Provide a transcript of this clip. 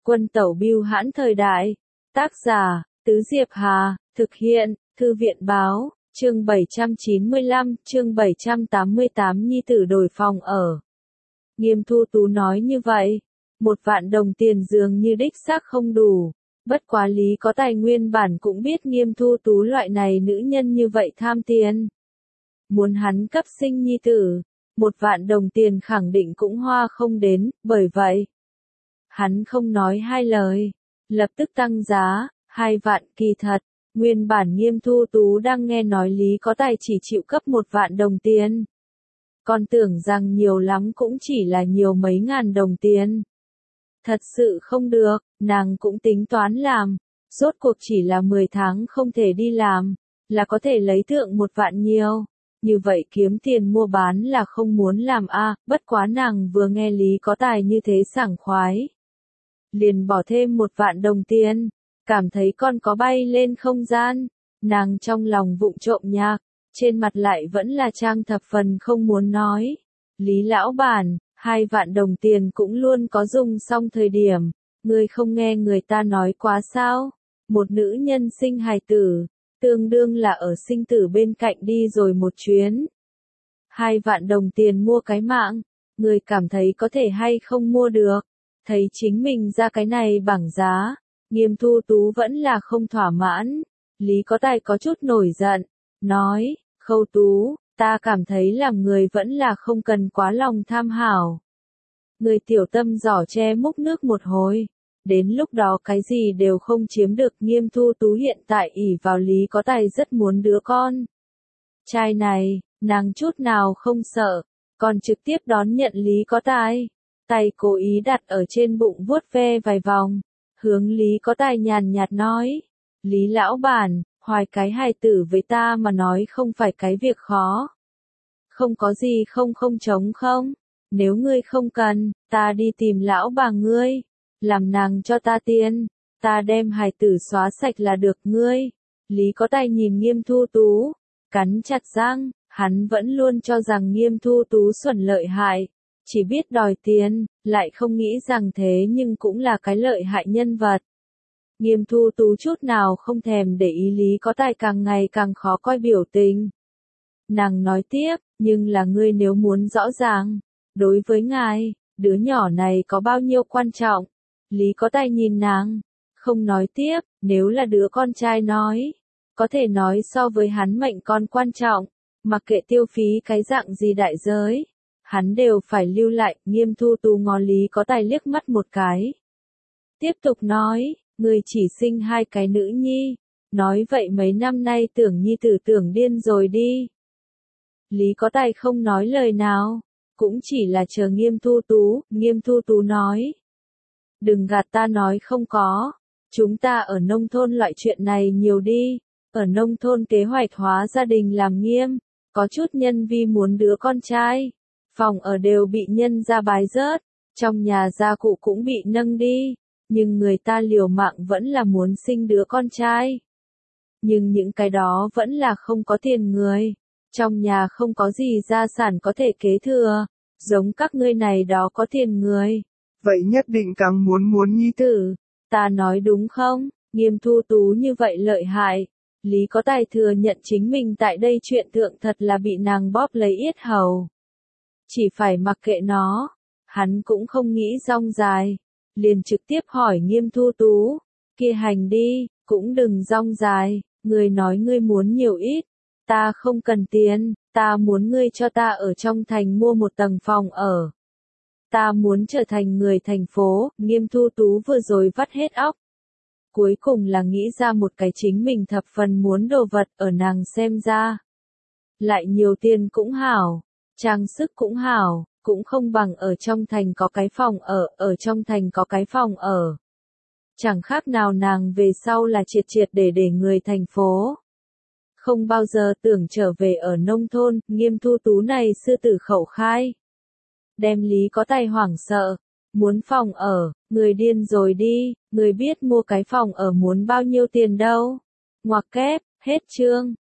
Quân tẩu bưu hãn thời đại. Tác giả, Tứ Diệp Hà, thực hiện, Thư viện báo, chương 795, chương 788 nhi tử đổi phòng ở. Nghiêm Thu Tú nói như vậy, 1.000.000 đồng tiền dường như đích xác không đủ, bất quá Lý Có Tài nguyên bản cũng biết Nghiêm Thu Tú loại này nữ nhân như vậy tham tiền. Muốn hắn cấp sinh nhi tử, 1.000.000 đồng tiền khẳng định cũng hoa không đến, bởi vậy. Hắn không nói hai lời, lập tức tăng giá, 2.000.000 kỳ thật, nguyên bản Nghiêm Thu Tú đang nghe nói Lý Có Tài chỉ chịu cấp 1.000.000 đồng tiền. Còn tưởng rằng nhiều lắm cũng chỉ là nhiều mấy ngàn đồng tiền. Thật sự không được, nàng cũng tính toán làm, rốt cuộc chỉ là 10 tháng không thể đi làm, là có thể lấy thượng 1.000.000 nhiều. Như vậy kiếm tiền mua bán là không muốn làm a, bất quá nàng vừa nghe Lý Có Tài như thế sảng khoái. Liền bỏ thêm 1.000.000 đồng tiền, cảm thấy con có bay lên không gian, nàng trong lòng vụng trộm nhạc, trên mặt lại vẫn là trang thập phần không muốn nói. Lý lão bản, 2.000.000 đồng tiền cũng luôn có dùng xong thời điểm, ngươi không nghe người ta nói quá sao? Một nữ nhân sinh hài tử, tương đương là ở sinh tử bên cạnh đi rồi một chuyến. 2.000.000 đồng tiền mua cái mạng, người cảm thấy có thể hay không mua được, thấy chính mình ra cái này bảng giá, Nghiêm Thu Tú vẫn là không thỏa mãn. Lý Có Tài có chút nổi giận, nói, Khâu Tú, ta cảm thấy làm người vẫn là không cần quá lòng tham hảo. Người tiểu tâm giỏ che múc nước một hồi, đến lúc đó cái gì đều không chiếm được. Nghiêm Thu Tú hiện tại ỷ vào Lý Có Tài rất muốn đứa con trai này, nàng chút nào không sợ, còn trực tiếp đón nhận Lý Có Tài, tay cố ý đặt ở trên bụng vuốt ve vài vòng, hướng Lý Có Tài nhàn nhạt nói, Lý lão bản, hoài cái hài tử với ta mà nói không phải cái việc khó. Không có gì không trống không, nếu ngươi không cần, ta đi tìm lão bà ngươi, làm nàng cho ta tiền, ta đem hài tử xóa sạch là được ngươi. Lý Có Tài nhìn Nghiêm Thu Tú, cắn chặt răng, hắn vẫn luôn cho rằng Nghiêm Thu Tú xuẩn lợi hại, chỉ biết đòi tiền, lại không nghĩ rằng thế nhưng cũng là cái lợi hại nhân vật. Nghiêm Thu Tú chút nào không thèm để ý Lý Có Tài càng ngày càng khó coi biểu tình. Nàng nói tiếp, nhưng là ngươi nếu muốn rõ ràng, đối với ngài, đứa nhỏ này có bao nhiêu quan trọng. Lý Có Tài nhìn nàng, không nói tiếp, nếu là đứa con trai nói, có thể nói so với hắn mệnh con quan trọng, mặc kệ tiêu phí cái dạng gì đại giới, hắn đều phải lưu lại. Nghiêm Thu Tú ngó Lý Có Tài liếc mắt một cái. Tiếp tục nói, ngươi chỉ sinh 2 cái nữ nhi, nói vậy mấy năm nay tưởng nhi tử tưởng điên rồi đi. Lý Có Tài không nói lời nào, cũng chỉ là chờ Nghiêm Thu Tú. Nghiêm Thu Tú nói, đừng gạt ta nói không có, chúng ta ở nông thôn loại chuyện này nhiều đi, ở nông thôn kế hoạch hóa gia đình làm nghiêm, có chút nhân vi muốn đứa con trai, phòng ở đều bị nhân ra bái rớt, trong nhà gia cụ cũng bị nâng đi, nhưng người ta liều mạng vẫn là muốn sinh đứa con trai. Nhưng những cái đó vẫn là không có tiền người, trong nhà không có gì gia sản có thể kế thừa, giống các ngươi này đó có tiền người. Vậy nhất định càng muốn nhi tử, ta nói đúng không? Nghiêm Thu Tú như vậy lợi hại. Lý Có Tài thừa nhận chính mình tại đây chuyện thượng thật là bị nàng bóp lấy yết hầu. Chỉ phải mặc kệ nó, hắn cũng không nghĩ rong dài, liền trực tiếp hỏi Nghiêm Thu Tú, kia hành đi, cũng đừng rong dài, ngươi nói ngươi muốn nhiều ít, ta không cần tiền, ta muốn ngươi cho ta ở trong thành mua một tầng phòng ở. Ta muốn trở thành người thành phố. Nghiêm Thu Tú vừa rồi vắt hết óc. Cuối cùng là nghĩ ra một cái chính mình thập phần muốn đồ vật, ở nàng xem ra. Lại nhiều tiền cũng hảo, trang sức cũng hảo, cũng không bằng ở trong thành có cái phòng ở trong thành có cái phòng ở. Chẳng khác nào nàng về sau là triệt để người thành phố. Không bao giờ tưởng trở về ở nông thôn. Nghiêm Thu Tú này sư tử khẩu khai, đem Lý Có Tài hoảng sợ, muốn phòng ở, người điên rồi đi, người biết mua cái phòng ở muốn bao nhiêu tiền đâu. Ngoặc kép, hết chương.